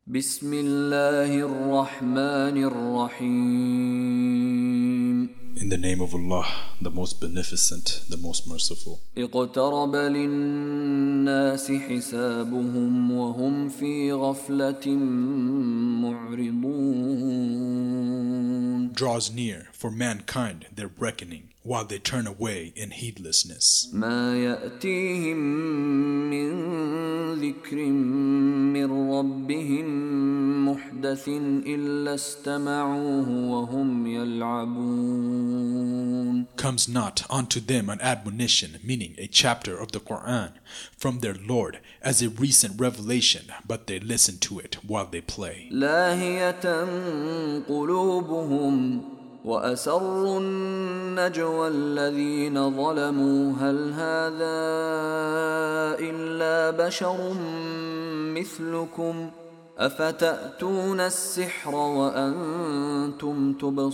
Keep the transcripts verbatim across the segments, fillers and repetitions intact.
بسم الله الرحمن الرحيم. In the name of Allah, the most beneficent, the most merciful. اقترب للناس حسابهم وهم في غفلة معرضون. Draws near for mankind their reckoning, while they turn away in heedlessness. ما يأتيهم من ذكر من ربهم محدث إلا استمعوه وهم يلعبون. Comes not unto them an admonition, meaning a chapter of the Quran, from their Lord as a recent revelation, but they listen to it while they play. لاهية قلوبهم وأسروا النجوى الذين ظلموا هل هذا إلا بشر مثلكم أفتأتون السحر وأنتم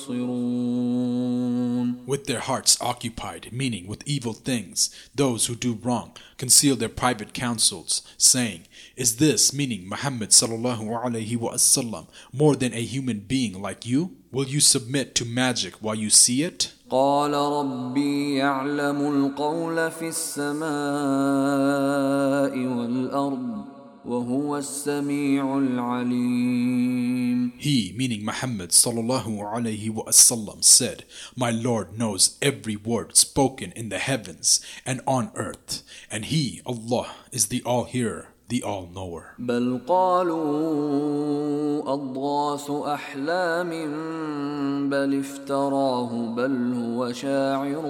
تبصرون. With their hearts occupied, meaning with evil things, those who do wrong conceal their private counsels, saying, is this, meaning Muhammad sallallahu alaihi wasallam, more than a human being like you? Will you submit to magic while you see it? قال ربي يعلم القول في السماء والأرض وهو السميع العليم. He, meaning Muhammad sallallahu alaihi wasallam, said, my Lord knows every word spoken in the heavens and on earth, and He, Allah, is the all-hearer, the all-knower. بل قالوا أضغاث أحلام بل افتراه بل هو شاعر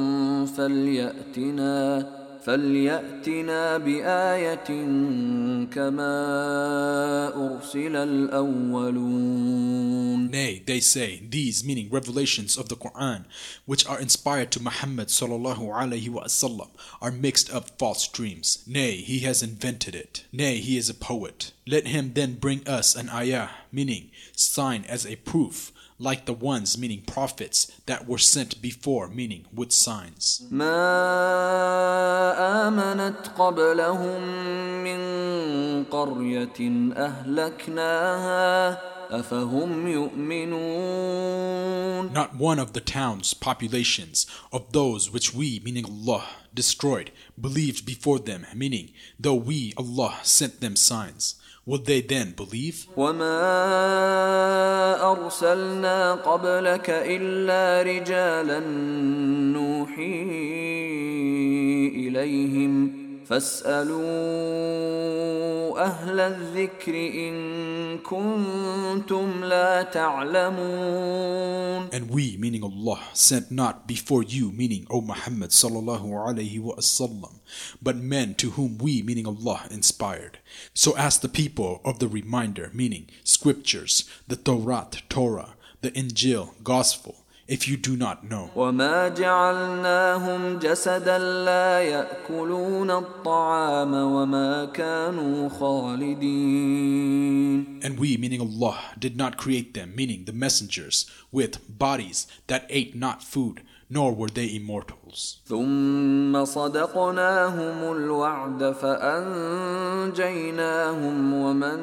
فليأتنا فليأتنا بآية كما أرسل الأولون. Nay, they say, these, meaning revelations of the Quran, which are inspired to Muhammad sallallahu alaihi wasallam, are mixed up false dreams. Nay, he has invented it. Nay, he is a poet. Let him then bring us an ayah, meaning sign as a proof, like the ones, meaning prophets, that were sent before, meaning with signs. ما آمنت قبلهم من قرية أهلكناها أفهم يؤمنون. Not one of the towns, populations, of those which we, meaning Allah, destroyed, believed before them, meaning, though we, Allah, sent them signs. Would they then believe? وما أرسلنا قبلك إلا رجالا نوحي إليهم فاسألوا أهل الذكر إن كنتم لا تعلمون. And we, meaning Allah, sent not before you, meaning O Muhammad sallallahu alaihi wasallam, but men to whom we, meaning Allah, inspired. So ask the people of the reminder, meaning scriptures, the Torah, Torah, the Injil, Gospel, if you do not know. وما جعلناهم جسدا لا يأكلون الطعام وما كانوا خالدين. And we, meaning Allah, did not create them, meaning the messengers, with bodies that ate not food, nor were they immortals. ثم صدقناهم الوعد فأنجيناهم ومن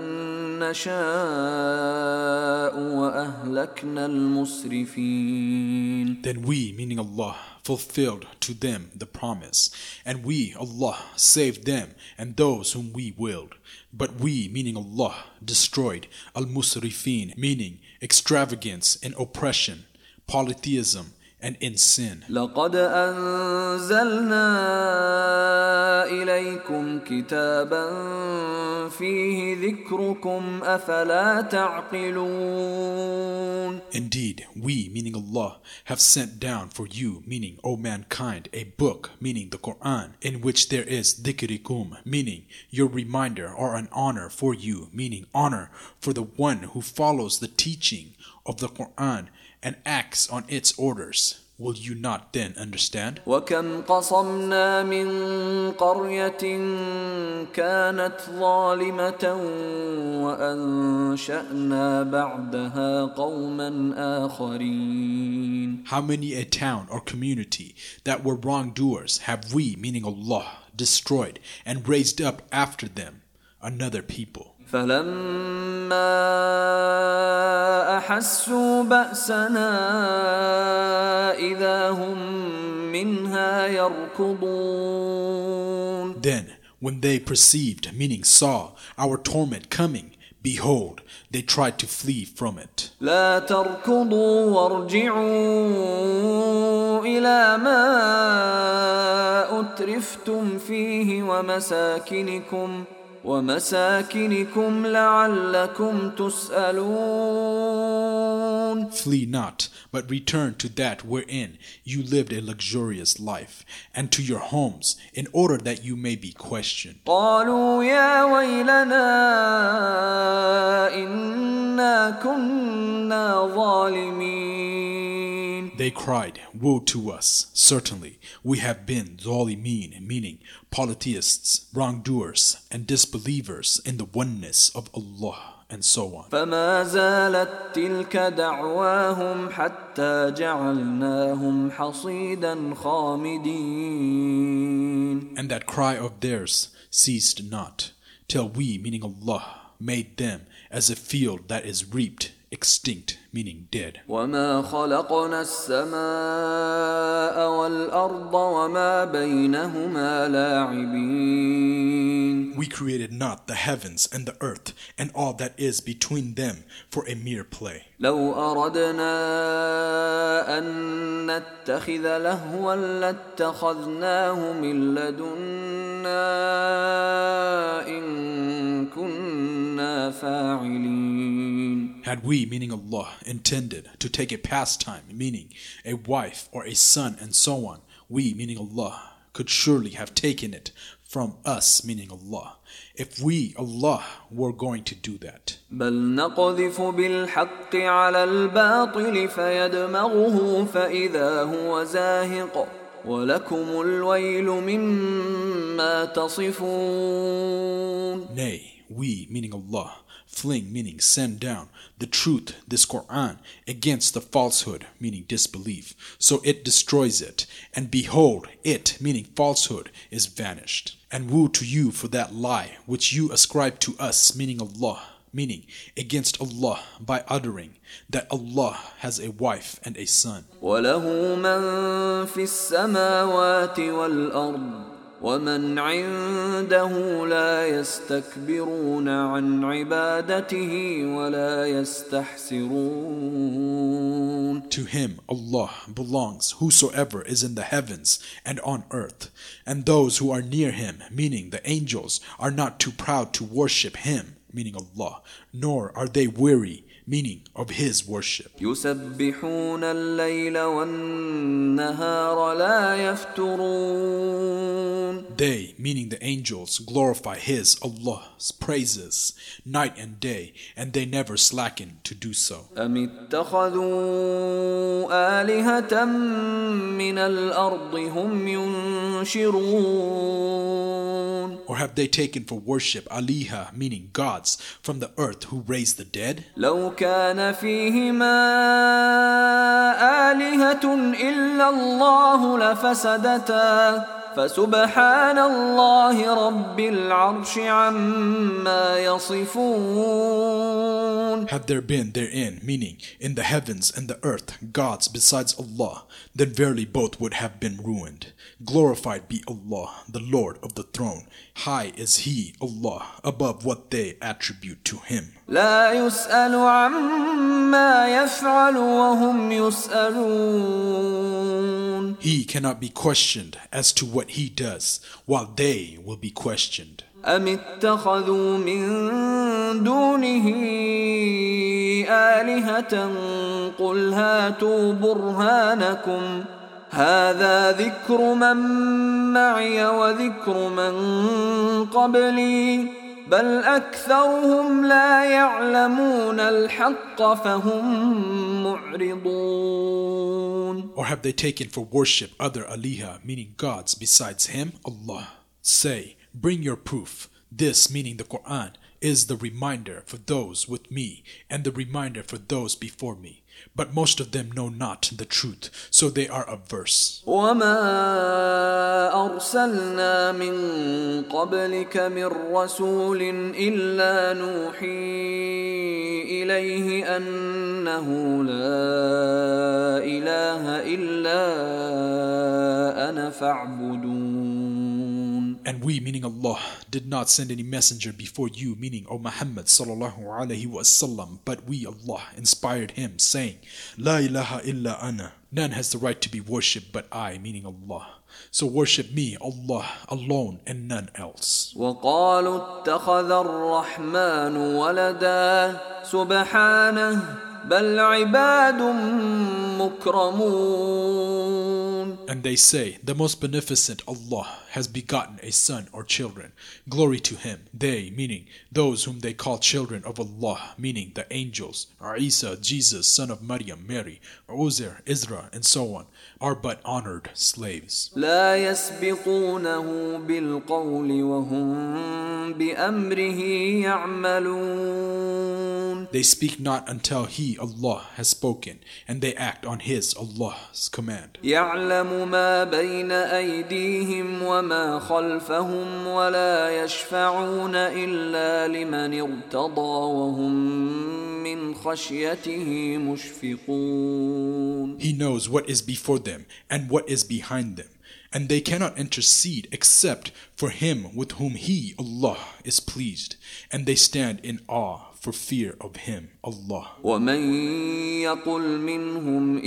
نشاء وأهلكنا المسرفين. Then we, meaning Allah, fulfilled to them the promise, and we, Allah, saved them and those whom we willed. But we, meaning Allah, destroyed al-musrifin, meaning extravagance in oppression, polytheism, and in sin. لقد أنزلنا إليكم كتابا فيه ذكركم أفلا تعقلون. Indeed, we, meaning Allah, have sent down for you, meaning O mankind, a book, meaning the Quran, in which there is dhikrikum, meaning your reminder, or an honor for you, meaning honor for the one who follows the teaching of the Quran and acts on its orders. Will you not then understand? وكم قصمنا من قرية كانت ظالمة وأنشأنا بعدها قوما آخرين. How many a town or community that were wrongdoers have we, meaning Allah, destroyed and raised up after them another people. فلما أحسوا بأسنا إذا هم منها يركضون. Then, when they perceived, meaning saw, our torment coming, behold, they tried to flee from it. لا تركضوا وارجعوا إلى ما أترفتم فيه ومساكنكم ومساكنكم لعلكم تسألون. Flee not, but return to that wherein you lived a luxurious life, and to your homes, in order that you may be questioned. قالوا يا ويلنا إنا كنا ظالمين. They cried, woe to us, certainly we have been zalimin, meaning polytheists, wrongdoers, and disbelievers in the oneness of Allah, and so on. فما زالت تلك دعواهم حتى جعلناهم حصيدا خامدين. And that cry of theirs ceased not, till we, meaning Allah, made them as a field that is reaped, extinct, meaning dead. وما خلقنا السماء والأرض وما بينهما لاعبين. We created not the heavens and the earth and all that is between them for a mere play. لو أردنا أن نتخذ لهوا لاتخذناه من لدنا إن كنا فاعلين. Had we, meaning Allah, intended to take a pastime, meaning a wife or a son and so on, we, meaning Allah, could surely have taken it from us, meaning Allah, if we, Allah, were going to do that. بل نقذف بالحق على الباطل فيدمغه فإذا هو زاهق ولكم الويل مما تصفون. Nay, we, meaning Allah, fling, meaning send down, the truth, this Quran, against the falsehood, meaning disbelief, so it destroys it, and behold, it, meaning falsehood, is vanished. And woe to you for that lie which you ascribe to us, meaning Allah, meaning against Allah, by uttering that Allah has a wife and a son. وله من في السماوات والأرض ومن عنده لا يستكبرون عن عبادته ولا يستحسرون. To him, Allah, belongs whosoever is in the heavens and on earth, and those who are near him, meaning the angels, are not too proud to worship him, meaning Allah, nor are they weary, meaning of his worship. يسبحون الليل والنهار لا يفترون. They, meaning the angels, glorify his, Allah's praises, night and day, and they never slacken to do so. أم اتخذوا آلهة من الأرض هم ينشرون. Or have they taken for worship aliha, meaning gods, from the earth who raise the dead? لو كان فيهما آلهة إلا الله لفسدتا فسبحان الله رب العرش عما يصفون. Had there been therein, meaning in the heavens and the earth, gods besides Allah, then verily both would have been ruined. Glorified be Allah, the Lord of the throne. High is He, Allah, above what they attribute to Him. لا يسأل عما يفعل وهم يسألون. He cannot be questioned as to what He does, while they will be questioned. أم اتخذوا من دونه آلهة قل هاتوا برهانكم هذا ذكر من معي وذكر من قبلي بل أكثرهم لا يعلمون الحق فهم معرضون. Or have they taken for worship other aliha, meaning gods besides Him, Allah? Say, bring your proof, this meaning the Quran, is the reminder for those with me and the reminder for those before me. But most of them know not the truth, so they are averse. وَمَا أَرْسَلْنَا مِن قَبْلِكَ مِن رَّسُولٍ إِلَّا نُوحِي إِلَيْهِ أَنَّهُ لَا إِلَهَ إِلَّا أَنَا فَاعْبُدُونِ. And we, meaning Allah, did not send any messenger before you, meaning O Muhammad sallallahu alaihi wasallam, but we, Allah, inspired him, saying, La ilaha illa ana. None has the right to be worshipped but I, meaning Allah. So worship me, Allah, alone and none else. وَقَالُوا اتَّخَذَ الرَّحْمَنُ وَلَدًا سُبْحَانَهُ بَلْ عِبَادٌ مُكْرَمُونَ. And they say, the most beneficent Allah has begotten a son or children. Glory to him. They, meaning those whom they call children of Allah, meaning the angels, or Isa, Jesus, son of Maryam, Mary, or Uzair, Isra, and so on, are but honored slaves. لا يسبقونه بالقول وهم بأمره يعملون. They speak not until He, Allah, has spoken, and they act on His, Allah's command. يعلم ما بين أيديهم وما خلفهم ولا يشفعون إلا لمن ارتضى وهم من خشيته مشفقون. He knows what is before them and what is behind them, and they cannot intercede except for him with whom He, Allah, is pleased, and they stand in awe for fear of Him, Allah. وَمَن يَقُلْ مِنْهُمْ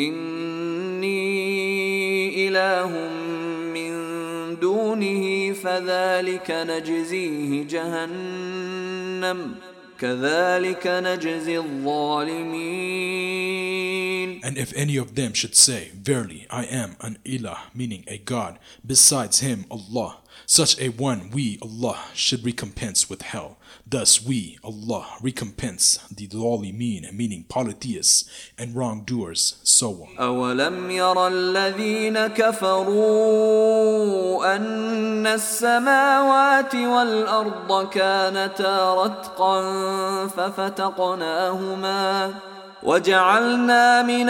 إِنِّي إِلَهٌ مِّن دُونِهِ فَذَلِكَ نَجْزِيهِ جَهَنَّمَ كَذَلِكَ نَجْزِي الظَّالِمِينَ. And if any of them should say, Verily, I am an ilah, meaning a God, besides Him, Allah, such a one we, Allah, should recompense with hell. Thus we, Allah, recompense the zalimeen, meaning polytheists and wrongdoers, so on. أَوَلَمْ يَرَ الَّذِينَ كَفَرُوا أَنَّ السَّمَاوَاتِ وَالْأَرْضَ كَانَتَا رَتْقًا فَفَتَقْنَاهُمَا وَجَعَلْنَا مِنَ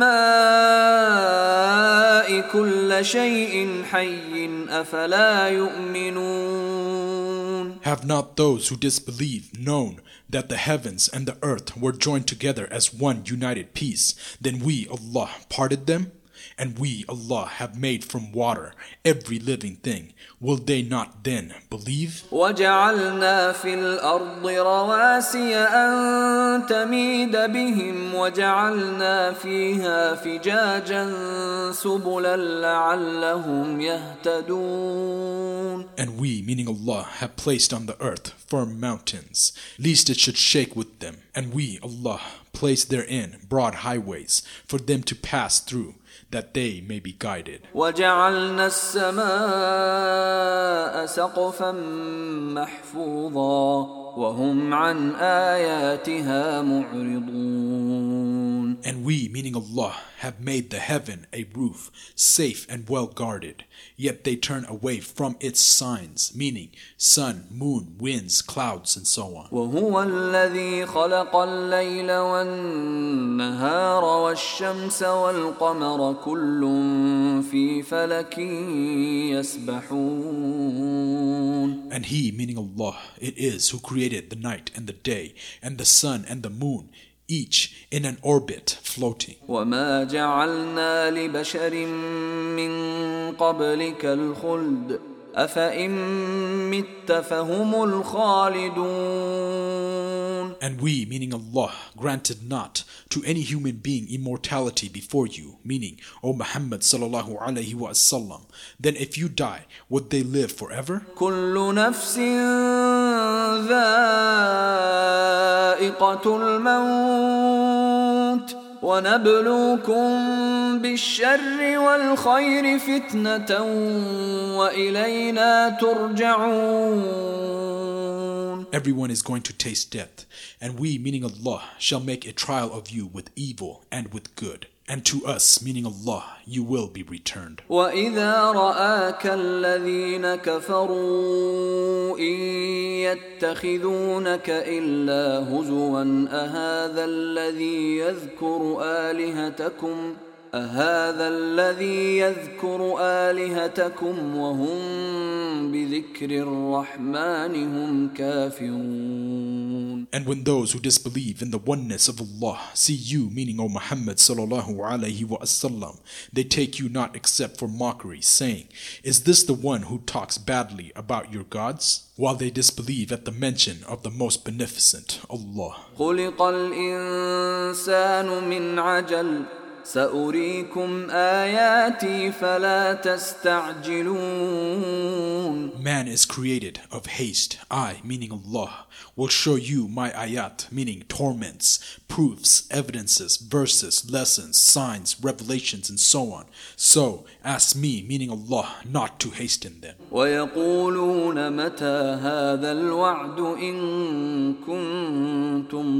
الْمَاءِ كُلَّ شَيْءٍ حَيٍّ أَفَلَا يُؤْمِنُونَ. Have not those who disbelieve known that the heavens and the earth were joined together as one united piece? Then we, Allah, parted them? And we, Allah, have made from water every living thing. Will they not then believe? وَجَعَلْنَا فِي الْأَرْضِ رَوَاسِيَ أَن تَمِيدَ بِهِمْ وَجَعَلْنَا فِيهَا فِجَاجًا سُبُلًا لَعَلَّهُمْ يَهْتَدُونَ. And we, meaning Allah, have placed on the earth firm mountains, lest it should shake with them. And we, Allah, placed therein broad highways for them to pass through, that they may be guided. وَجَعَلْنَا السَّمَاءَ سَقْفًا مَحْفُوظًا وَهُمْ عَنْ آيَاتِهَا مُعْرِضُونَ. And we, meaning Allah, have made the heaven a roof, safe and well guarded, yet they turn away from its signs, meaning sun, moon, winds, clouds, and so on. وَهُوَ الَّذِي خَلَقَ اللَّيْلَ وَالنَّهَارَ وَالشَّمْسَ وَالْقَمَرَ كُلٌّ فِي فَلَكٍ يَسْبَحُونَ. And He, meaning Allah, it is who created the night and the day, and the sun and the moon, each in an orbit floating. وَمَا جَعَلْنَا لِبَشَرٍ مِّن قَبْلِكَ الْخُلْدَ أَفَإِن مِّتَّ فَهُمُ الْخَالِدُونَ. And we, meaning Allah, granted not to any human being immortality before you, meaning O Muhammad sallallahu alaihi wasallam. Then if you die, would they live forever? كُلُّ نَفْسٍ ذَائِقَةُ الْمَوْتِ وَنَبْلُوكُمْ بِالشَّرِّ وَالْخَيْرِ فِتْنَةً وَإِلَيْنَا تُرْجَعُونَ. Everyone is going to taste death, and we, meaning Allah, shall make a trial of you with evil and with good, And to us, meaning Allah, you will be returned. وَإِذَا رَآكَ الَّذِينَ كَفَرُوا إِن يَتَّخِذُونَكَ إِلَّا هُزُوًا أَهَذَا الَّذِي يَذْكُرُ آلِهَتَكُمْ أَهَذَا الَّذِي يَذْكُرُ آلِهَتَكُمْ وَهُمْ بِذِكْرِ الرَّحْمَنِ هُمْ كَافِرُونَ. And when those who disbelieve in the oneness of Allah see you, meaning O Muhammad sallallahu alaihi wasallam, they take you not except for mockery, saying, "Is this the one who talks badly about your gods?" While they disbelieve at the mention of the most beneficent, Allah. خُلِقَ الْإِنسَانُ مِنْ عَجَلٍ سأريكم آياتي فلا تستعجلون. Man is created of haste. I, meaning Allah, will show you my ayat, meaning torments, proofs, evidences, verses, lessons, signs, revelations, and so on. So, ask me, meaning Allah, not to hasten them. ويقولون متى هذا الوعد إن كنتم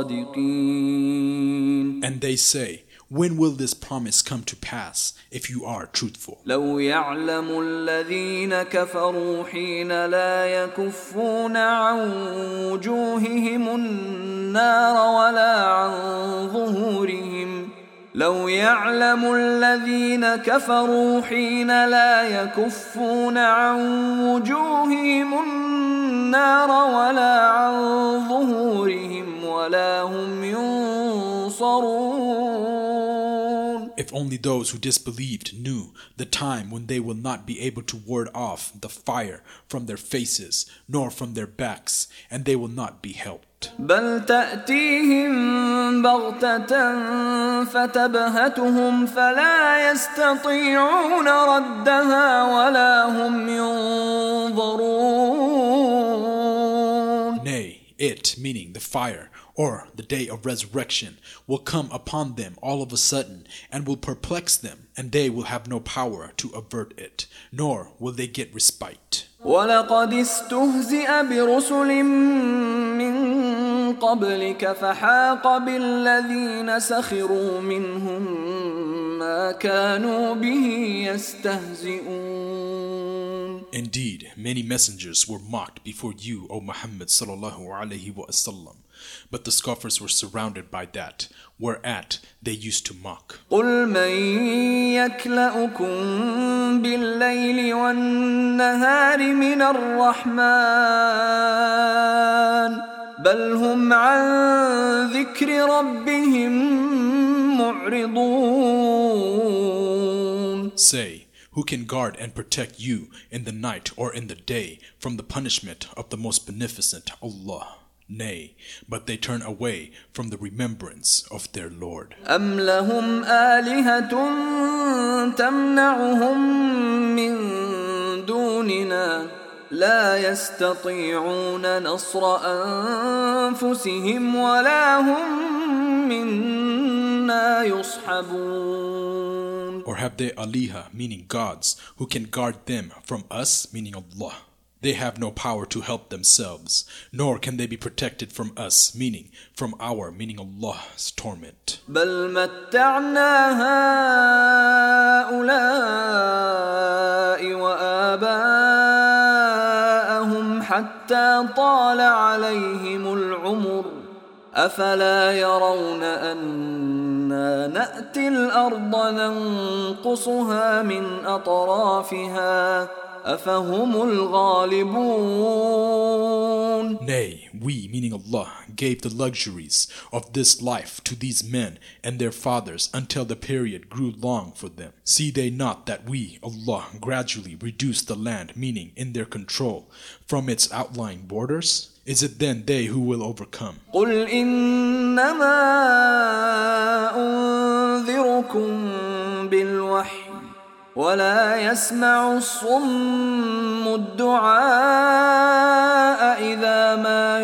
صادقين. And they say, when will this promise come to pass if you are truthful? لو يعلم الذين كفروا حين لا يكفون عن وجوههم النار ولا عن ظهورهم لو يعلم الذين كفروا حين لا يكفون عن وجوههم النار ولا عن ظهورهم ولا هم ينصرون. If only those who disbelieved knew the time when they will not be able to ward off the fire from their faces nor from their backs, and they will not be helped. بل تأتيهم بغتة فتبهتهم فلا يستطيعون ردها ولا هم ينظرون. Nay, it, meaning the fire, or the day of resurrection, will come upon them all of a sudden and will perplex them, and they will have no power to avert it, nor will they get respite. وَلَقَدِ اسْتُهْزِئَ بِرُسُلٍ مِّن قَبْلِكَ فَحَاقَ بِالَّذِينَ سَخِرُوا مِنْهُم مَّا كَانُوا بِهِ يَسْتَهْزِئُونَ. Indeed, many messengers were mocked before you, O Muhammad sallallahu alaihi wasallam, but the scoffers were surrounded by that, whereat they used to mock. قُلْ مَن يَكْلَؤُكُم بِاللَّيْلِ وَالنَّهَارِ مِنَ الرَّحْمَنِ بَلْ هُمْ عَن ذِكْرِ رَبِّهِم مُّعْرِضُونَ. Say, who can guard and protect you in the night or in the day from the punishment of the most beneficent Allah? Nay, but they turn away from the remembrance of their Lord. أَمْ لَهُمْ آلِهَةٌ تَمْنَعُهُم مِّن دُونِنَا لَا يَسْتَطِيعُونَ نَصْرَ أَنفُسِهِمْ وَلَا هُم مِّنَّا يُصْحَبُونَ. Or have they aliha, meaning gods, who can guard them from us, meaning Allah? They have no power to help themselves, nor can they be protected from us, meaning from our, meaning Allah's torment. بل متعنا هؤلاء وآباءهم حتى طال عليهم العمر أفلا يرون أنا نأتي الأرض ننقصها من أطرافها أفهم الغالبون. Nay, we, meaning Allah, gave the luxuries of this life to these men and their fathers until the period grew long for them. See they not that we, Allah, gradually reduce the land, meaning in their control, from its outlying borders? Is it then they who will overcome? قُلْ إِنَّمَا أُنذِرُكُم بِالْوَحْيِ ولا يسمع الصم الدعاء إذا ما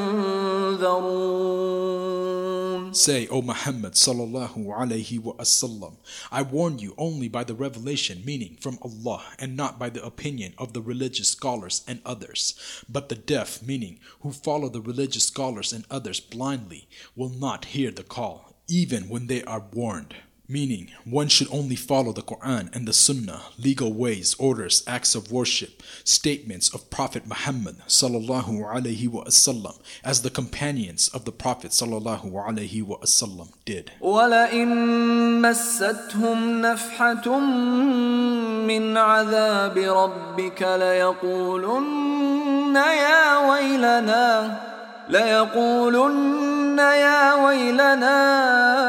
ينذرون. Say, O Muhammad sallallahu alayhi wa sallam, I warn you only by the revelation, meaning from Allah, and not by the opinion of the religious scholars and others. But the deaf, meaning who follow the religious scholars and others blindly, will not hear the call, even when they are warned. Meaning, one should only follow the Quran and the Sunnah, legal ways, orders, acts of worship, statements of Prophet Muhammad sallallahu alaihi wasallam, as the companions of the Prophet sallallahu alaihi wasallam did. وَلَئِن مَسَّتْهُمْ نَفْحَةٌ مِّنْ عَذَابِ رَبِّكَ لَيَقُولُنَّ يَا وَيْلَنَا لَيَقُولُنَّ يَا وَيْلَنَا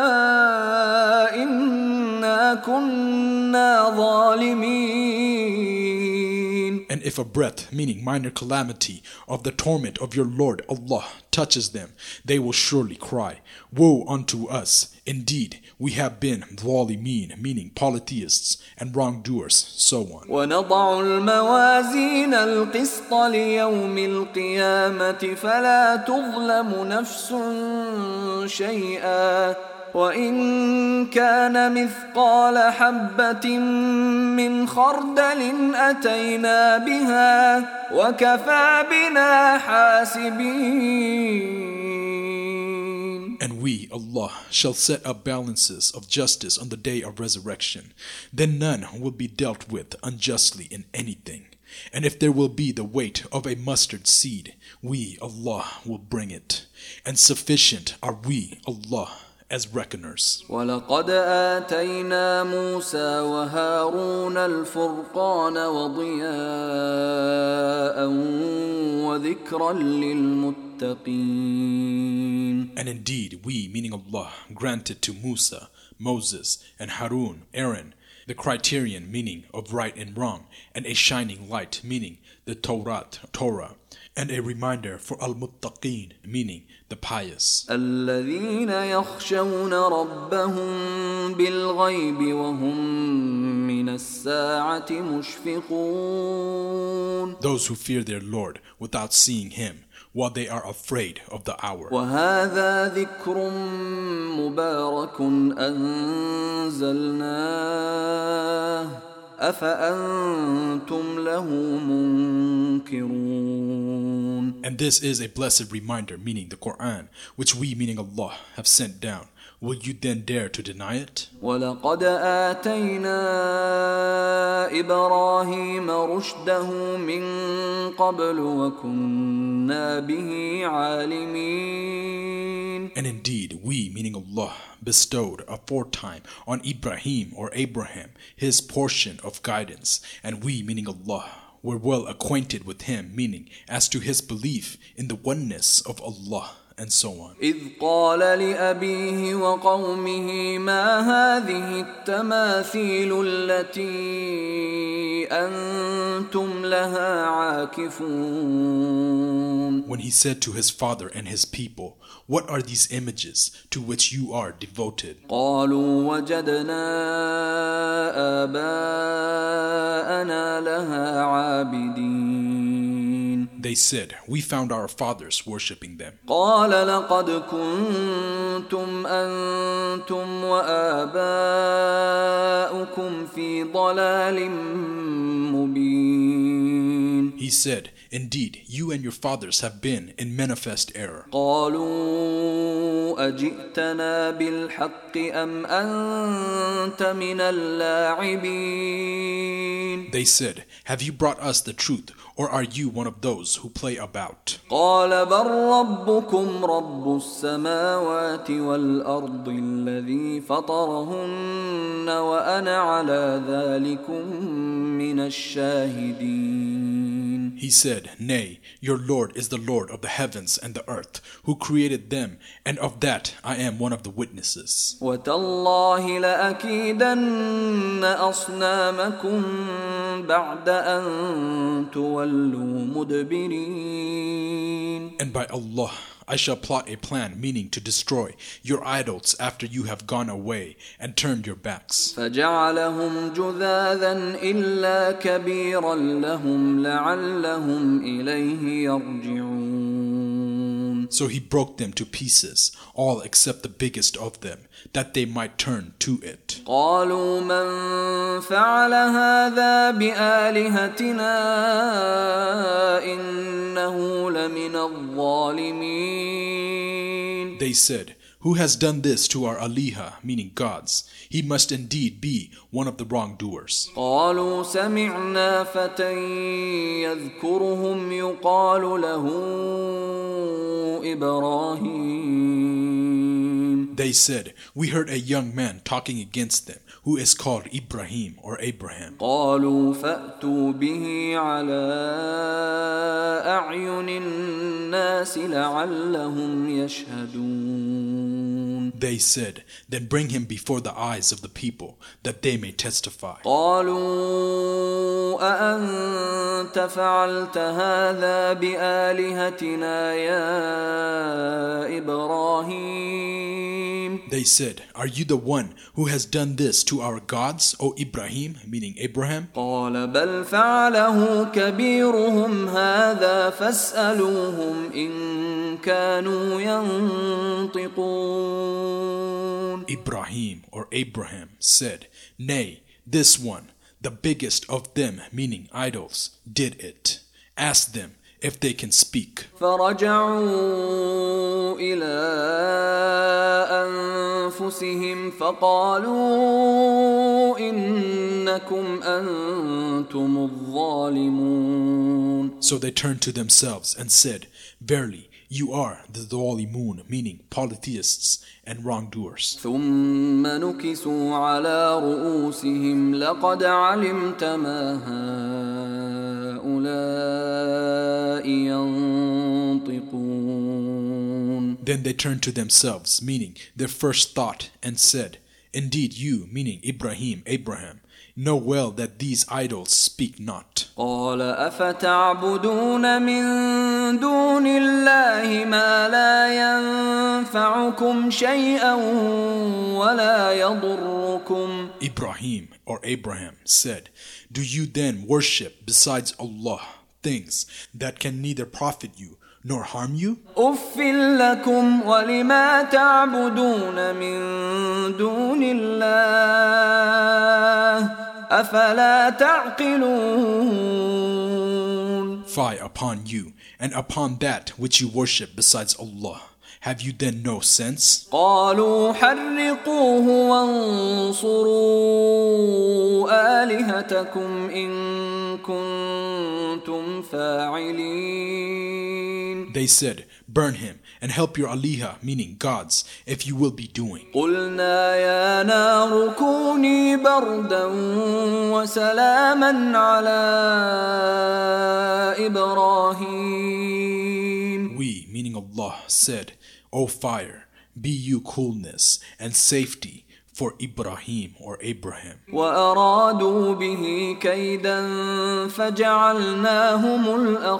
إِنَّا كُنَّا ظَالِمِينَ. And if a breath, meaning minor calamity, of the torment of your Lord Allah touches them, they will surely cry, woe unto us! Indeed, we have been ظالمين, meaning polytheists and wrongdoers, so on. وَنَضَعُ الْمَوَازِينَ الْقِسْطَ لِيَوْمِ الْقِيَامَةِ فَلَا تُظْلَمُ نَفْسٌ شَيْئًا وَإِن كَانَ مِثْقَالَ حَبَّةٍ مِّنْ خَرْدَلٍ أَتَيْنَا بِهَا وَكَفَى بِنَا حَاسِبِينَ. And we, Allah, shall set up balances of justice on the day of resurrection. Then none will be dealt with unjustly in anything. And if there will be the weight of a mustard seed, we, Allah, will bring it. And sufficient are we, Allah, as reckoners. وَلَقَدْ آتَيْنَا مُوسَى وَهَارُونَ الْفُرْقَانَ وَضِيَاءً وَذِكْرًا لِلْمُتَّقِينَ. And indeed, we, meaning Allah, granted to Musa, Moses, and Harun, Aaron, the criterion, meaning of right and wrong, and a shining light, meaning the Torah, Torah, and a reminder for al-muttaqeen, meaning the pious. الَّذِينَ يَخْشَوْنَ رَبَّهُم بِالْغَيْبِ وَهُم مِّنَ السَّاعَةِ مُشْفِقُونَ. Those who fear their Lord without seeing Him, while they are afraid of the hour. وَهَذَا ذِكْرٌ مُبَارَكٌ أَنزَلْنَاهُ أَفَأَنْتُمْ لَهُ مُنْكِرُونَ. And this is a blessed reminder, meaning the Quran, which we, meaning Allah, have sent down. Will you then dare to deny it? وَلَقَدْ آتَيْنَا إِبْرَاهِيمَ رُشْدَهُ مِنْ قَبْلُ وَكُنَّا بِهِ عَالِمِينَ. And indeed, we, meaning Allah, bestowed aforetime on Ibrahim or Abraham his portion of guidance, and we, meaning Allah, were well acquainted with him, meaning as to his belief in the oneness of Allah, and so on. إذ قال لأبيه وقومه ما هذه التماثيل التي أنتم لها عاكفون. When he said to his father and his people, what are these images to which you are devoted? قالوا وجدنا آباءنا لها عابدين. They said, we found our fathers worshipping them. قال لقد كنتم أنتم وآباؤكم في ضلال مبين. He said, indeed, you and your fathers have been in manifest error. قالوا أجئتنا بالحق أم أنت من اللاعبين. They said, have you brought us the truth, or are you one of those who play about? قال بل ربكم رب السماوات والأرض الذي فطرهن وأنا على ذلكم من الشاهدين. He said, nay, your Lord is the Lord of the heavens and the earth, who created them, and of that I am one of the witnesses. وتالله لأكيدن أصنامكم بعد أن تولوا مدبرين. And by Allah, I shall plot a plan, meaning to destroy your idols after you have gone away and turned your backs. فجعلهم جذاذا إلا كبيرا لهم لعلهم إليه يرجعون. So he broke them to pieces, all except the biggest of them, that they might turn to it. قالوا من فعل هذا بآلهتنا إنه لمن الظالمين. They said, Who has done this to our aliha, meaning gods? He must indeed be one of the wrongdoers. قالوا سمعنا فتى يذكرهم يقال له إبراهيم. They said, we heard a young man talking against them, who is called Ibrahim or Abraham. قالوا فأتوا به على أعين الناس لعلهم يشهدون. They said, then bring him before the eyes of the people, that they may testify. قالوا أأنت فعلت هذا بآلهتنا يا إبراهيم. They said, are you the one who has done this to our gods, O Ibrahim, meaning Abraham? قال بل فعله كبيرهم هذا فاسألوهم إن كانوا ينطقون. Ibrahim or Abraham said, nay, this one, the biggest of them, meaning idols, did it. Ask them if they can speak. فرجعوا إلى أنفسهم فقالوا إنكم أنتم الظالمون. So they turned to themselves and said, verily, you are the Dhalimun, meaning polytheists and wrongdoers. ثم نكسوا على رؤوسهم لقد علمت ما هؤلاء ينطقون. Then they turned to themselves, meaning their first thought, and said, indeed you, meaning Ibrahim, Abraham, know well that these idols speak not. قال أفتعبدون من دون الله ما لا ينفعكم شيئا ولا يضركم. Ibrahim or Abraham said, do you then worship besides Allah things that can neither profit you nor harm you? أُفٍّ لكم ولما تعبدون من دون الله أفلا تعقلون. Fie upon you and upon that which you worship besides Allah. Have you then no sense? قالوا حرقوه وانصروا آلهتكم إن كنتم فاعلين. They said, burn him and help your aliha, meaning gods, if you will be doing. قلنا يا نار كوني بردا وسلاما على إبراهيم. We, meaning Allah, said, O fire, be you coolness and safety for Ibrahim or Abraham. وأرادوا به كيدا فجعلناهم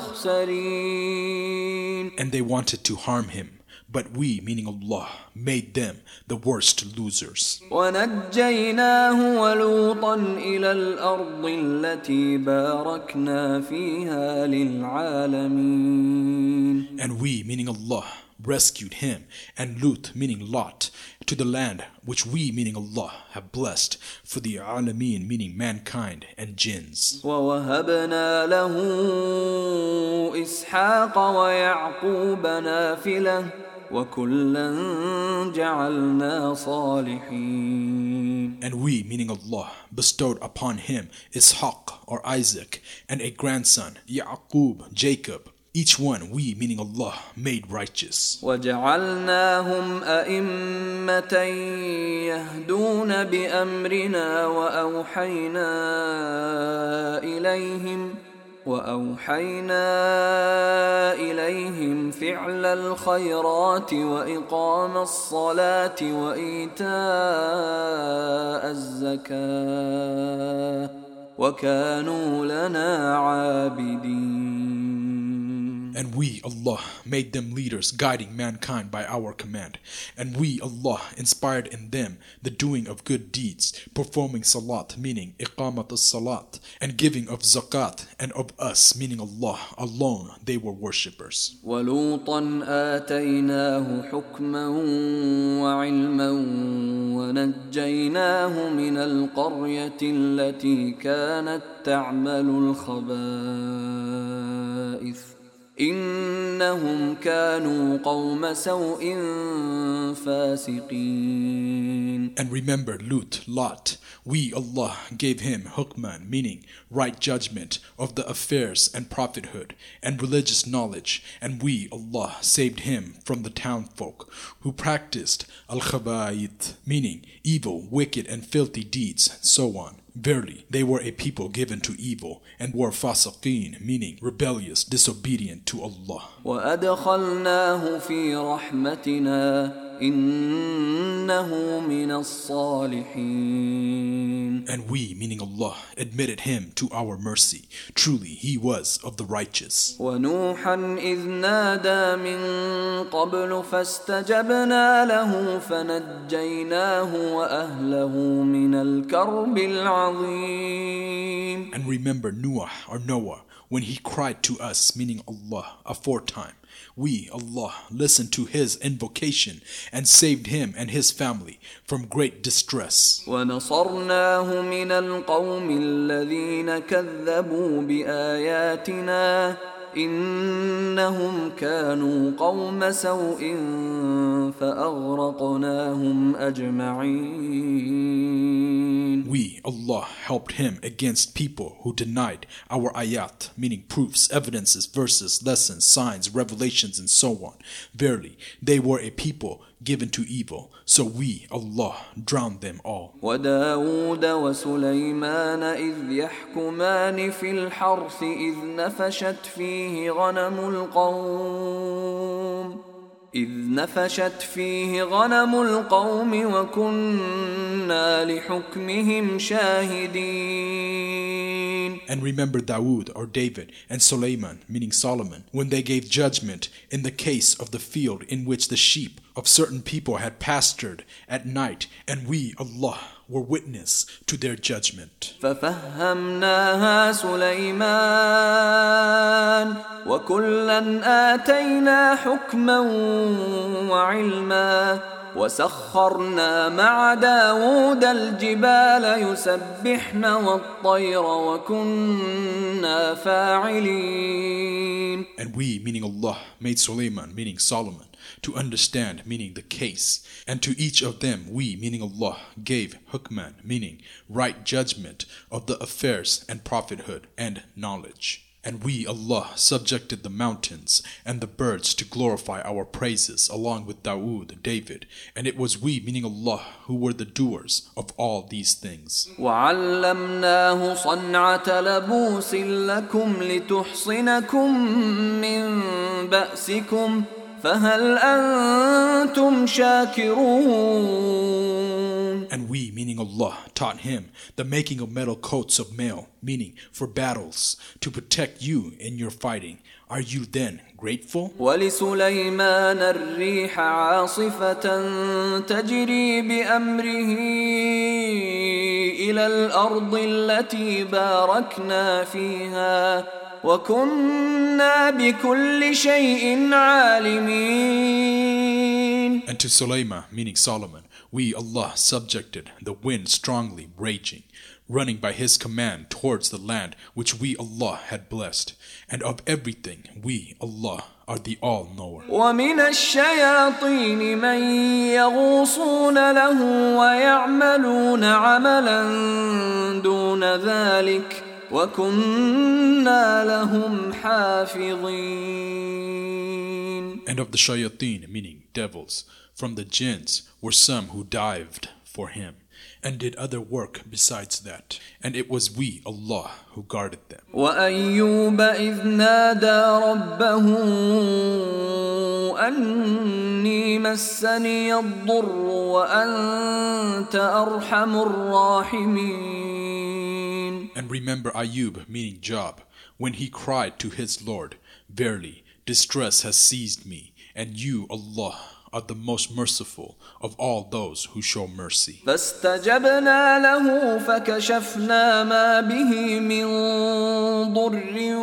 الأخسرين. And they wanted to harm him, but we, meaning Allah, made them the worst losers. ونجيناه ولوطا إلى الأرض التي باركنا فيها للعالمين. And we, meaning Allah, rescued him and Lut, meaning Lot, to the land which we, meaning Allah, have blessed for the alameen, meaning mankind and jinns. ووهبنا له إسحاق ويعقوب نافلة وكلا جعلنا صالحين. And we, meaning Allah, bestowed upon him Ishaq or Isaac and a grandson, Yaqub, Jacob. Each one we, meaning Allah, made righteous. وجعلناهم أئمة يهدون بأمرنا وأوحينا إليهم وأوحينا إليهم فعل الخيرات وإقام الصلاة وإيتاء الزكاة وكانوا لنا عابدين. And we, Allah, made them leaders guiding mankind by our command. And we, Allah, inspired in them the doing of good deeds, performing salat, meaning iqamat as-salat, and giving of zakat, and of us, meaning Allah, alone they were worshippers. وَلُوطًا آتَيْنَاهُ حُكْمًا وَعِلْمًا وَنَجَّيْنَاهُ مِنَ الْقَرْيَةِ الَّتِي كَانَتْ تَعْمَلُ الْخَبَائِثَ إنهم كانوا قوم سوء الفاسقين. And remember Lut, Lot. We, Allah, gave him hukman, meaning right judgment of the affairs and prophethood and religious knowledge. And we, Allah, saved him from the townfolk who practiced al-khaba'ith, meaning evil, wicked, and filthy deeds, and so on. Verily, they were a people given to evil and were fasiqeen, meaning rebellious, disobedient to Allah. وَأَدْخَلْنَاهُ فِي رَحْمَتِنَا إِنَّهُ مِنَ الصَّالِحِينَ. And we, meaning Allah, admitted him to our mercy. Truly, he was of the righteous. وَنُوحًا إِذْ نَادَى مِن قَبْلُ فَاسْتَجَبْنَا لَهُ فَنَجَّيْنَاهُ وَأَهْلَهُ مِنَ الْكَرْبِ الْعَظِيمِ. And remember Noah or Noah, when he cried to us, meaning Allah, aforetime. We, Allah, listened to his invocation and saved him and his family from great distress. وَنَصَرْنَاهُ مِنَ الْقَوْمِ الَّذِينَ كَذَّبُوا بِآيَاتِنَا إِنَّهُمْ كَانُوا قَوْمَ سَوْءٍ فَأَغْرَقْنَاهُمْ أَجْمَعِينَ. We, Allah, helped him against people who denied our ayat, meaning proofs, evidences, verses, lessons, signs, revelations, and so on. Verily, they were a people given to evil, so we, Allah, drowned them all. وَدَاوُودَ وَسُلَيْمَانَ إِذْ يَحْكُمَانِ فِي الْحَرْثِ إِذْ نَفَشَتْ فِيهِ غَنَمُ الْقَوْمِ إذ نفشت فيه غنم القوم وكنا لحكمهم شاهدين. And remember Dawood or David and Sulaiman, meaning Solomon, when they gave judgment in the case of the field in which the sheep of certain people had pastured at night, and we, Allah, were witness to their judgment. فَفَهَّمْنَاهَا سُلَيْمَانَ وَكُلًّا آتَيْنَا حُكْمًا وَعِلْمًا وَسَخَّرْنَا مَعَ دَاوُودَ الْجِبَالَ يُسَبِّحْنَ وَالطَّيْرَ وَكُنَّا فَاعِلِينَ. And we, meaning Allah, made Sulaiman, meaning Solomon, to understand, meaning the case. And to each of them we, meaning Allah, gave hukman, meaning right judgment of the affairs and prophethood and knowledge. And we, Allah, subjected the mountains and the birds to glorify our praises along with Dawood, David. And it was we, meaning Allah, who were the doers of all these things. وَعَلَّمْنَاهُ صَنْعَةَ لَبُوسٍ لَكُمْ لِتُحْصِنَكُمْ مِنْ بَأْسِكُمْ فَهَلْ أَنْتُمْ شَاكِرُونَ. And we, meaning Allah, taught him the making of metal coats of mail, meaning for battles, to protect you in your fighting. Are you then grateful? وَلِسُلَيْمَانَ الرِّيحَ عَاصِفَةً تَجْرِي بِأَمْرِهِ إِلَى الْأَرْضِ الَّتِي بَارَكْنَا فِيهَا وَكُنَّا بِكُلِّ شَيْءٍ عَالِمِينَ. And to Sulaiman, meaning Solomon, we, Allah, subjected the wind strongly raging, running by his command towards the land which we, Allah, had blessed. And of everything, we, Allah, are the all-knower. وَمِنَ الشَّيَاطِينِ مَنْ يَغُوصُونَ لَهُ وَيَعْمَلُونَ عَمَلًا دُونَ ذَلِكَ وَكُنَّا لَهُمْ حَافِظِينَ. And of the shayateen, meaning devils, from the jinns were some who dived for him and did other work besides that, and it was we, Allah, who guarded them. وَأَيُّوبَ إِذْ نَادَى رَبَّهُ أَنِّي مَسَّنِيَ الضُّرُّ وَأَنْتَ أَرْحَمُ الرَّاحِمِينَ. And remember Ayub, meaning Job, when he cried to his Lord, Verily, distress has seized me, and you, Allah, are the most merciful of all those who show mercy. فاستجبنا له فكشفنا ما به من ضر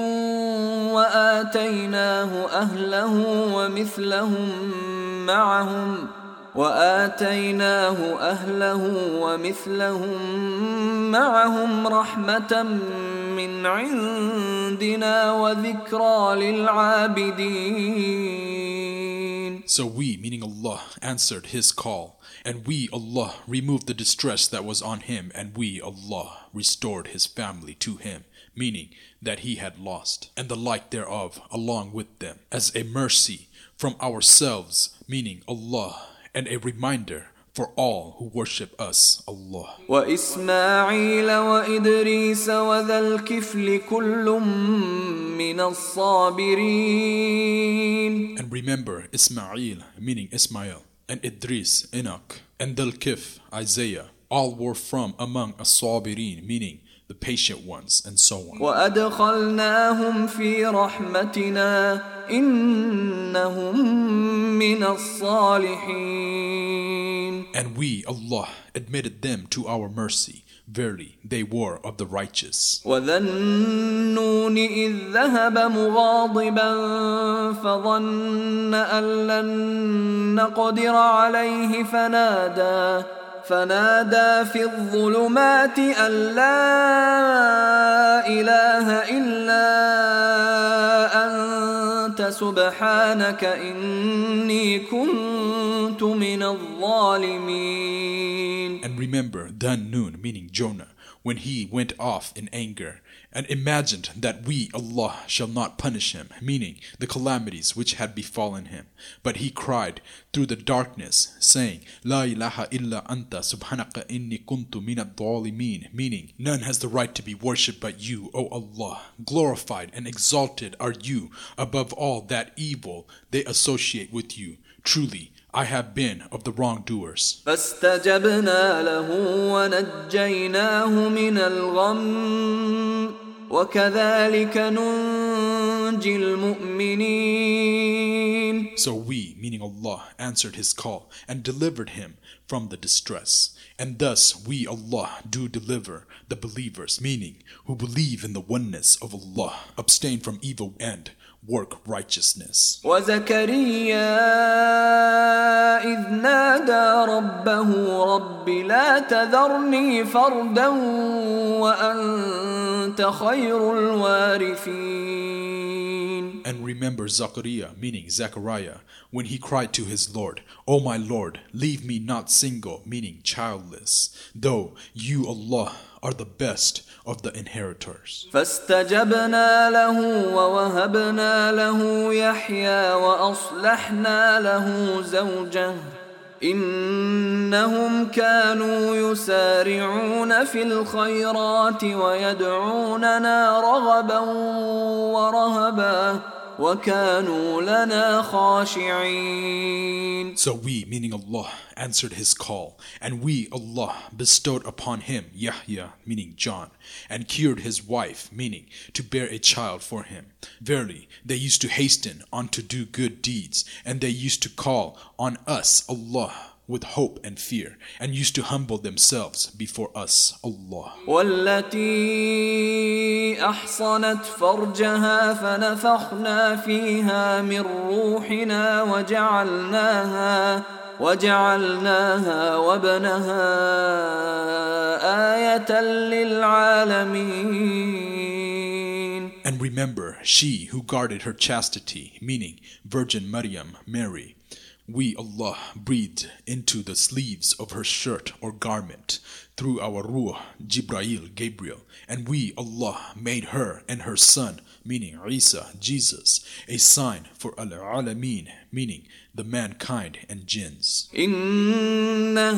وآتيناه أهله ومثلهم معهم وآتيناه أهله ومثلهم معهم رحمة من عندنا وذكرى للعابدين. So we, meaning Allah, answered his call, and we, Allah, removed the distress that was on him, and we, Allah, restored his family to him, meaning that he had lost, and the like thereof along with them, as a mercy from ourselves, meaning Allah, and a reminder for all who worship us, Allah. وإسماعيل وإدريس وذا الكفل كل من الصابرين. And remember Ismail, meaning Ismail, and Idris, Enoch, and Dhul-Kif, Isaiah, all were from among as-Sabirin, meaning the patient ones, and so on. وأدخلناهم في رحمتنا إنهم من الصالحين. And we, Allah, admitted them to our mercy. Verily, they were of the righteous. وذا النون إذ ذهب مغاضبا فظن أن لن نقدر عليه فنادى فنادى في الظلمات أن لا إله إلا أنت سبحانك إني كنت من الظالمين. And remember Dhan-Nun, meaning Jonah, when he went off in anger and imagined that we, Allah, shall not punish him, meaning the calamities which had befallen him. But he cried through the darkness, saying, La ilaha illa anta subhanaka inni kuntu minad dhalimin, meaning none has the right to be worshipped but you, O Allah. Glorified and exalted are you above all that evil they associate with you. Truly, I have been of the wrongdoers. فاستجبنا له ونجيناه من الغم وكذلك ننجي المؤمنين. So we, meaning Allah, answered his call and delivered him from the distress. And thus we, Allah, do deliver the believers, meaning who believe in the oneness of Allah, abstain from evil and work righteousness. وزكريا إذ نادى ربه رب لا تذرني فردا وأنت خير الوارثين. And remember Zachariah, meaning Zechariah, when he cried to his Lord, O my Lord, leave me not single, meaning childless, though you, Allah, are the best of the inheritors. فاستجبنا له ووهبنا له يحيى وأصلحنا له زوجه إنهم كانوا يسارعون في الخيرات ويدعوننا رغبا ورهبا وَكَانُوا لَنَا خَاشِعِينَ. So we, meaning Allah, answered his call, and we, Allah, bestowed upon him Yahya, meaning John, and cured his wife, meaning to bear a child for him. Verily, they used to hasten on to do good deeds, and they used to call on us, Allah, with hope and fear, and used to humble themselves before us, Allah. وَالَّتِي أَحْصَنَتْ فَرْجَهَا فَنَفَخْنَا فِيهَا مِنْ رُوحِنَا وَجَعَلْنَاهَا وَجَعَلْنَاهَا وَابْنَهَا آيَةً لِلْعَالَمِينَ. And remember, she who guarded her chastity, meaning Virgin Maryam, Mary, we, Allah, breathed into the sleeves of her shirt or garment through our Ruh, Jibrail, Gabriel, and we, Allah, made her and her son, meaning Isa, Jesus, a sign for al-alameen, meaning the mankind and jinns. Inna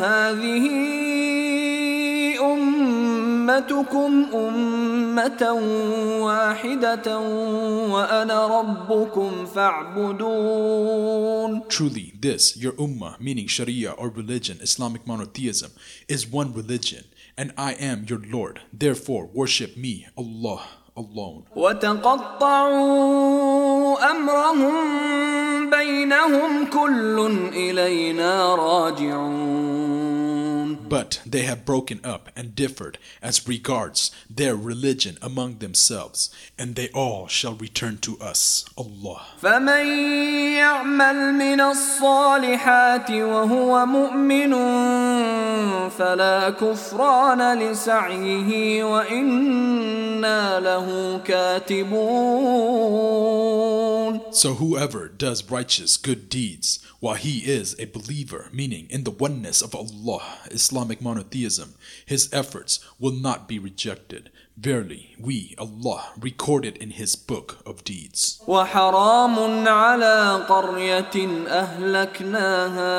hadhihi ummatukum ummatan wahidatan wa ana rabbukum fa'budun. Truly, this, your ummah, meaning Sharia or religion, Islamic monotheism, is one religion, and I am your Lord. Therefore, worship me, Allah, alone. وَتَقَطَّعُوا أَمْرَهُمْ بَيْنَهُمْ كُلٌّ إِلَيْنَا رَاجِعُونَ. But they have broken up and differed as regards their religion among themselves, and they all shall return to us, Allah. فمن يعمل من الصالحات وهو مؤمن فلا كفران لسعيه وإنا له كاتبون. So whoever does righteous good deeds while he is a believer, meaning in the oneness of Allah, Islamic monotheism, his efforts will not be rejected. Verily, we, Allah, record it in His book of deeds. وحرام على قرية أهلكناها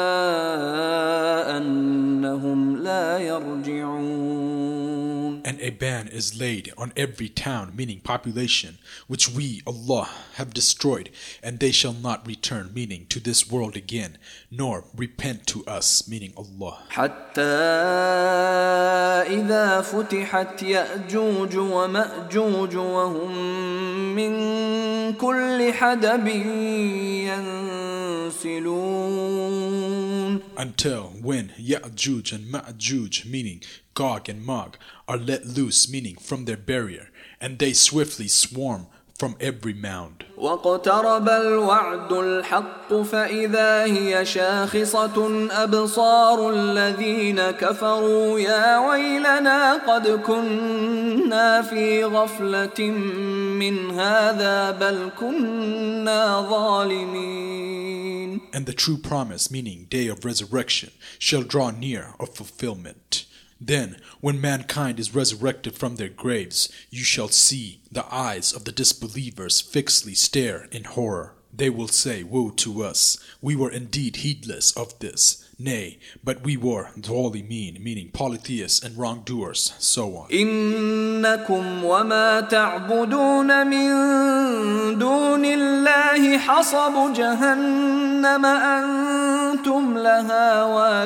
أنهم لا يرجعون. And a ban is laid on every town, meaning population, which we, Allah, have destroyed, and they shall not return, meaning to this world again, nor repent to us, meaning Allah. حتى إذا فتحت يأجوج ومأجوج وهم من كل حدب ينسلون. Until when Ya'juj and Ma'juj, meaning Gog and Mag, are let loose, meaning from their barrier, and they swiftly swarm from every mound. واقترب الوعد الحق فإذا هي شاخصة أبصار الذين كفروا يا ويلنا قد كنا في غفلة من هذا بل كنا ظالمين. And the true promise, meaning day of resurrection, shall draw near of fulfillment. Then, when mankind is resurrected from their graves, you shall see the eyes of the disbelievers fixedly stare in horror. They will say, Woe to us! We were indeed heedless of this. Nay, but we were ظالمين, meaning polytheists and wrongdoers, so on. إنكم وما تعبدون من دون الله حصب جهنم أنتم لها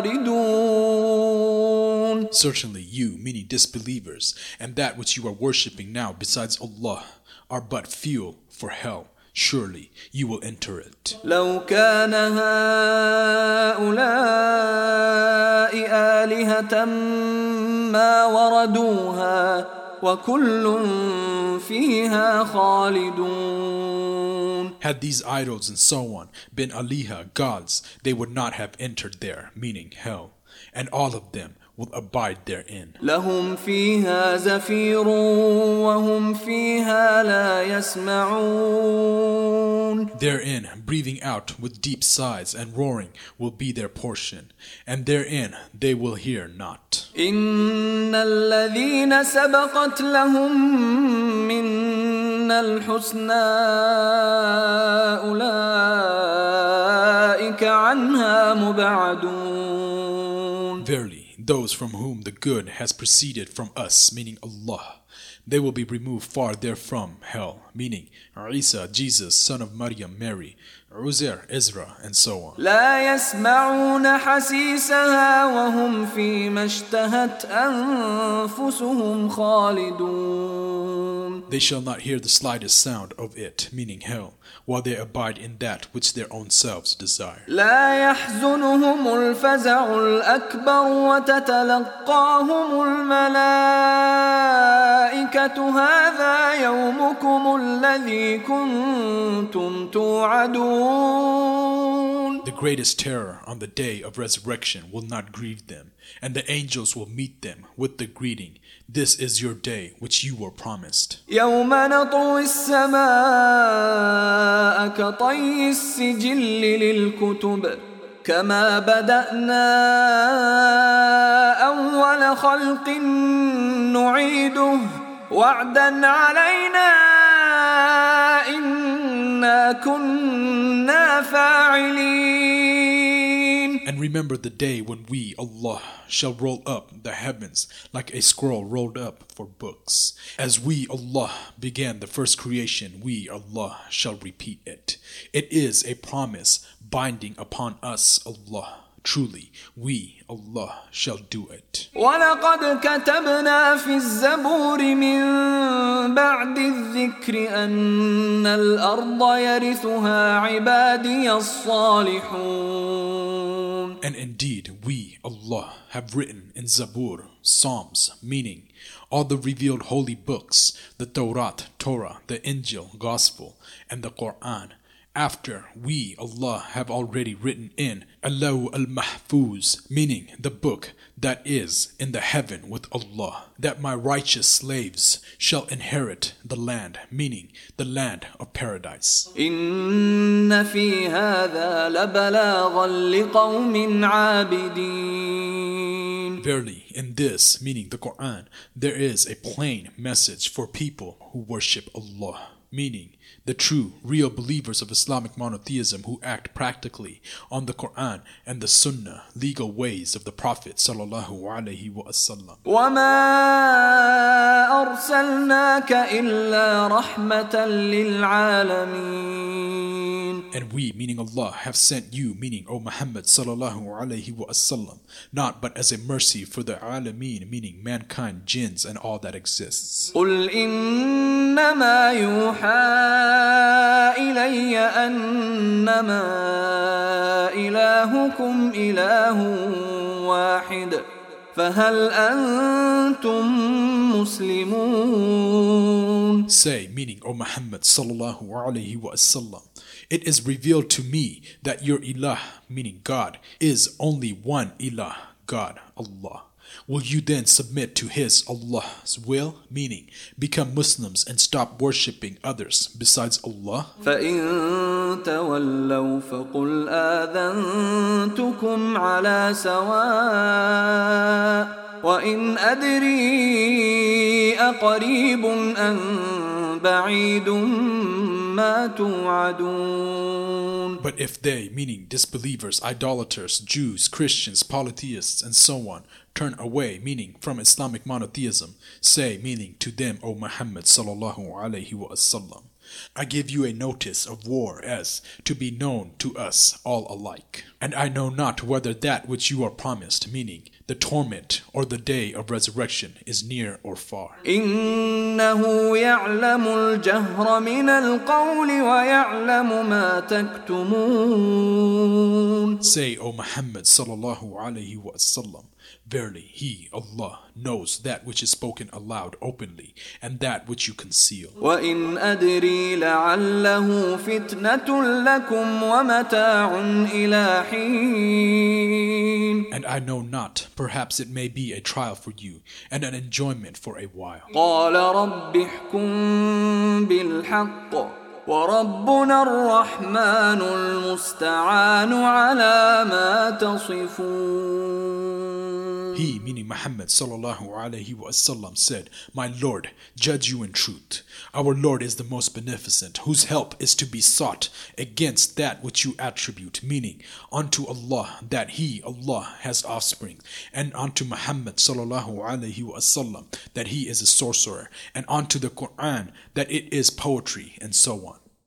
واردون. Certainly you, meaning disbelievers, and that which you are worshipping now besides Allah, are but fuel for hell. Surely you will enter it. لو كان هؤلاء آلهة ما وردوها وكل فيها خالدون. Had these idols and so on been aliha, gods, they would not have entered there, meaning hell, and all of them will abide therein. لهم فيها زفير وهم فيها لا يسمعون. Therein, breathing out with deep sighs and roaring will be their portion, and therein they will hear not. إن الذين سبقت لهم منا الحسنى أولئك عنها مبعدون. Verily, those from whom the good has proceeded from us, meaning Allah, they will be removed far therefrom, hell, meaning Isa, Jesus, son of Maryam, Mary, Uzair, Ezra, and so on. لا يسمعون حسيسها وهم فيما اشتهت أنفسهم خالدون. They shall not hear the slightest sound of it, meaning hell, while they abide in that which their own selves desire. لا يحزنهم الفزع الأكبر وتتلقاهم الملائكة هذا يومكم الذي كنتم توعدون. The greatest terror on the day of resurrection will not grieve them, and the angels will meet them with the greeting, This is your day which you were promised. يوم نطوي السماء كطي السجل للكتب كما بدأنا أول خلق نعيده وعدا علينا إنا كنا فاعلين. And remember the day when we, Allah, shall roll up the heavens like a scroll rolled up for books. As we, Allah, began the first creation, we, Allah, shall repeat it. It is a promise binding upon us, Allah. Truly, we, Allah, shall do it. وَلَقَدْ كَتَبْنَا فِي الزَّبُورِ مِن بَعْدِ الذِّكْرِ أَنَّ الْأَرْضَ يَرِثُهَا عِبَادِيَ الصَّالِحُونَ. And indeed, we, Allah, have written in Zabur, Psalms, meaning all the revealed holy books, the Torah, Torah, the Injil, Gospel, and the Quran, after we, Allah, have already written in Allahu al-Mahfuz, meaning the book that is in the heaven with Allah, that my righteous slaves shall inherit the land, meaning the land of paradise. إن في هذا لبلاغا لقوم عابدين. Verily, in this, meaning the Quran, there is a plain message for people who worship Allah, meaning the true, real believers of Islamic monotheism who act practically on the Quran and the Sunnah, legal ways of the Prophet sallallahu alaihi wasallam. وما أرسلناك إلا رحمة للعالمين. And we, meaning Allah, have sent you, meaning O Muhammad sallallahu alaihi wasallam, not but as a mercy for the alameen, meaning mankind, jinns, and all that exists. قل إنما يوحى إلي أنما إلهكم إله واحد فهل أنتم مسلمون. Say, meaning O Muhammad sallallahu alaihi wasallam, it is revealed to me that your ilah, meaning God, is only one ilah, God, Allah. Will you then submit to His, Allah's will, meaning become Muslims and stop worshipping others besides Allah? فإن تولوا فقل آذنتكم على سواء وإن أدري أقريب أم بعيد ما توعدون. But if they, meaning disbelievers, idolaters, Jews, Christians, polytheists, and so on, turn away, meaning from Islamic monotheism, say, meaning to them, O Muhammad sallallahu alaihi wasallam, I give you a notice of war as to be known to us all alike. And I know not whether that which you are promised, meaning the torment or the day of resurrection, is near or far. إنه يعلم الجهر من القول ويعلم ما تكتمون. Say, O Muhammad sallallahu alaihi wasallam, verily He, Allah, knows that which is spoken aloud openly and that which you conceal. وإن أدري لعله فتنة لكم ومتاع إلى حين. And I know not, perhaps it may be a trial for you and an enjoyment for a while. قال رب احكم بالحق وربنا الرحمن المستعان على ما تصفون. He, meaning Muhammad sallallahu alaihi wasallam, said, My Lord, judge you in truth. Our Lord is the most beneficent, whose help is to be sought against that which you attribute, meaning unto Allah that He, Allah, has offspring, and unto Muhammad sallallahu alaihi wasallam that he is a sorcerer, and unto the Quran that it is poetry, and so on.